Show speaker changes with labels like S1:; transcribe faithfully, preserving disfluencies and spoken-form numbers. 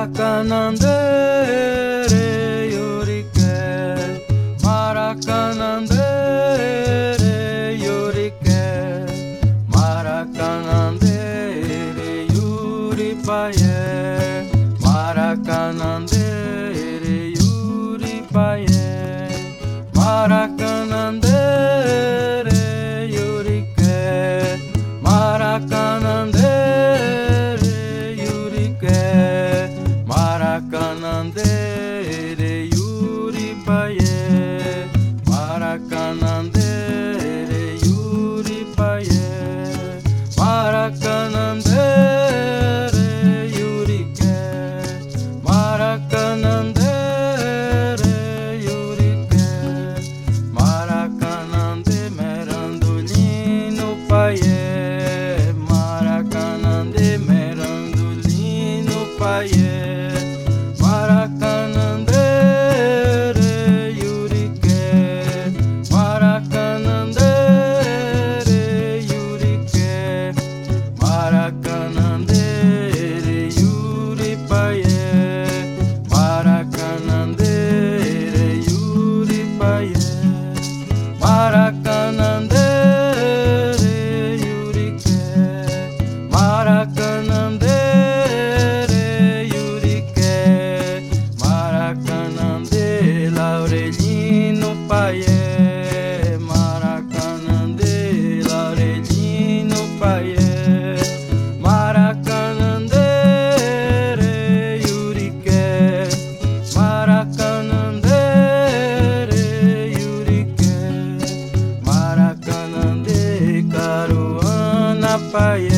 S1: Maracanandere, Yuriké, Maracanandere, Yuriké, Maracanandere, Yuripaie, Maracanandere, Yuripaie, Maracanandere, Yuriké, Maracanandere, Yuriké, Maracanandere, Yuripaie, Maracanandere, Yuripaie, Maracanandere, Yuriké, Maracanandere, Yuriké, Maracanande, Merandolino, Paie, Maracanande, Merandolino, Paie, Maracanandere, Yuriké, Maracanandere, Yuriké, Maracanandere, Yuripaie, Maracanandere, Yuripaie, Maracanandere, Yuriké, Maracanandere, Yuriké, Maracanande, Laurelino, Paie, Maracanande, Laurelino, Paie, Maracanandere, Yuriké, Maracanandere, Yuriké, Maracanande, Caruana, Paie.